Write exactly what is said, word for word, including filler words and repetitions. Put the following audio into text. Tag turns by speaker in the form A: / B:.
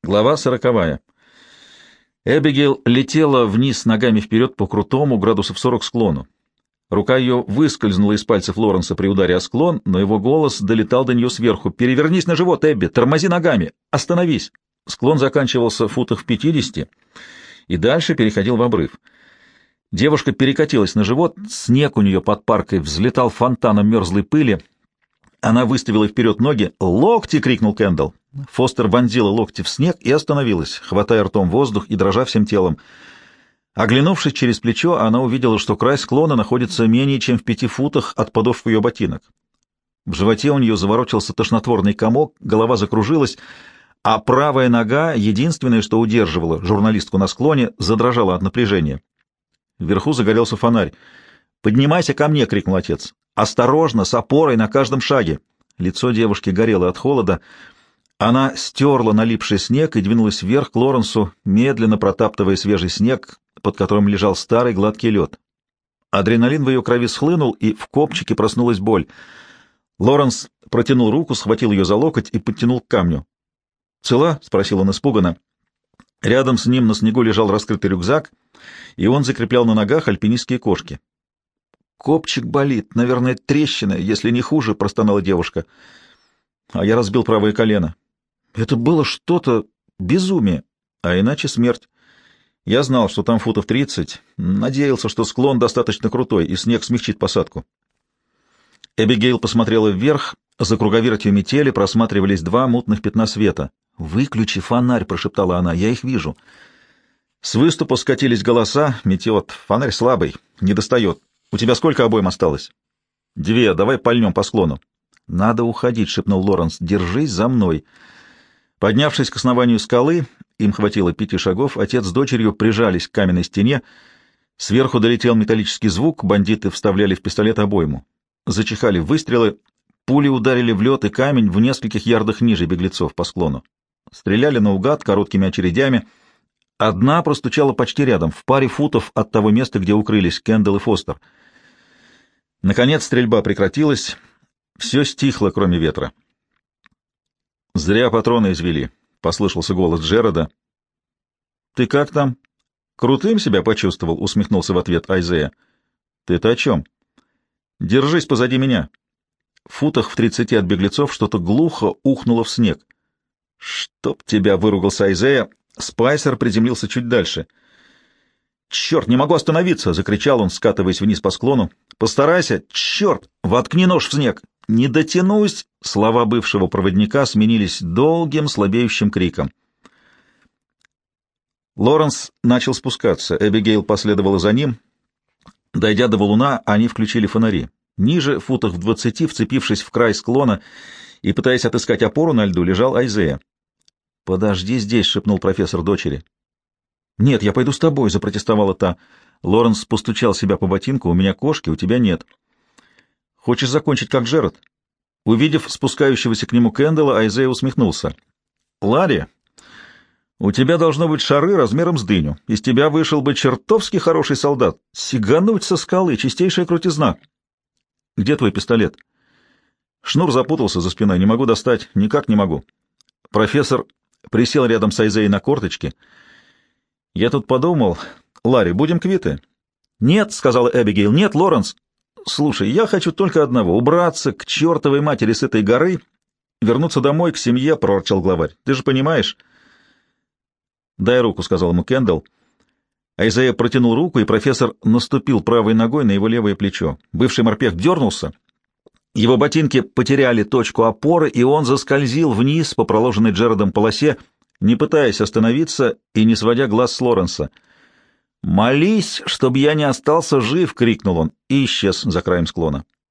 A: Глава сороковая. Эбигейл летела вниз ногами вперед по крутому, градусов сорок склону. Рука ее выскользнула из пальцев Лоренса при ударе о склон, но его голос долетал до нее сверху. «Перевернись на живот, Эбби! Тормози ногами! Остановись!» Склон заканчивался в футах в пятидесяти и дальше переходил в обрыв. Девушка перекатилась на живот, снег у нее под паркой взлетал фонтаном мерзлой пыли. Она выставила вперед ноги. «Локти!» — крикнул Кэндалл. Фостер вонзила локти в снег и остановилась, хватая ртом воздух и дрожа всем телом. Оглянувшись через плечо, она увидела, что край склона находится менее чем в пяти футах от подошв ее ботинок. В животе у нее заворочился тошнотворный комок, голова закружилась, а правая нога, единственное, что удерживала журналистку на склоне, задрожала от напряжения. Вверху загорелся фонарь. «Поднимайся ко мне!» — крикнул отец. «Осторожно, с опорой на каждом шаге!» Лицо девушки горело от холода. Она стерла налипший снег и двинулась вверх к Лоренсу, медленно протаптывая свежий снег, под которым лежал старый гладкий лед. Адреналин в ее крови схлынул, и в копчике проснулась боль. Лоренс протянул руку, схватил ее за локоть и подтянул к камню. «Цела?» — спросил он испуганно. Рядом с ним на снегу лежал раскрытый рюкзак, и он закреплял на ногах альпинистские кошки. «Копчик болит, наверное, трещина, если не хуже», — простонала девушка. «А я разбил правое колено. Это было что-то безумие, а иначе смерть. Я знал, что там футов тридцать, надеялся, что склон достаточно крутой, и снег смягчит посадку». Эбигейл посмотрела вверх, за круговертью метели просматривались два мутных пятна света. «Выключи фонарь», — прошептала она, — «я их вижу». С выступа скатились голоса. «Метеот, фонарь слабый, не достает. У тебя сколько обоим осталось?» «Две, давай пальнем по склону». «Надо уходить», — шепнул Лоренс, — «держись за мной». Поднявшись к основанию скалы, им хватило пяти шагов, отец с дочерью прижались к каменной стене. Сверху долетел металлический звук, бандиты вставляли в пистолет обойму. Зачихали выстрелы, пули ударили в лед и камень в нескольких ярдах ниже беглецов по склону. Стреляли наугад короткими очередями. Одна простучала почти рядом, в паре футов от того места, где укрылись Кэндалл и Фостер. Наконец стрельба прекратилась, все стихло, кроме ветра. «Зря патроны извели», — послышался голос Джерода. «Ты как там?» «Крутым себя почувствовал», — усмехнулся в ответ Айзея. «Ты-то о чем?» «Держись позади меня». В футах в тридцати от беглецов что-то глухо ухнуло в снег. «Чтоб тебя!» — выругался Айзея. Спайсер приземлился чуть дальше. «Черт, не могу остановиться!» — закричал он, скатываясь вниз по склону. «Постарайся! Черт! Воткни нож в снег!» «Не дотянусь!» — слова бывшего проводника сменились долгим, слабеющим криком. Лоренс начал спускаться. Эбигейл последовала за ним. Дойдя до валуна, они включили фонари. Ниже, футах в двадцати, вцепившись в край склона и пытаясь отыскать опору на льду, лежал Айзея. «Подожди здесь», — шепнул профессор дочери. «Нет, я пойду с тобой», — запротестовала та. Лоренс постучал себя по ботинку. «У меня кошки, у тебя нет». «Хочешь закончить, как Джеред?» Увидев спускающегося к нему Кэндалла, Айзея усмехнулся. «Ларри, у тебя должно быть шары размером с дыню. Из тебя вышел бы чертовски хороший солдат. Сигануть со скалы — чистейшая крутизна». «Где твой пистолет?» «Шнур запутался за спиной, не могу достать, никак не могу». Профессор присел рядом с Айзеей на корточки. «Я тут подумал, Ларри, будем квиты?» «Нет», — сказала Эбигейл, — «нет, Лоренс. Слушай, я хочу только одного — убраться к чертовой матери с этой горы, вернуться домой к семье», — проворчал главарь. «Ты же понимаешь?» «Дай руку», — сказал ему Кэндалл. Айзея протянул руку, и профессор наступил правой ногой на его левое плечо. Бывший морпех дернулся. Его ботинки потеряли точку опоры, и он заскользил вниз по проложенной Джеродом полосе, не пытаясь остановиться и не сводя глаз с Лоренса. «Молись, чтобы я не остался жив!» — крикнул он и исчез за краем склона.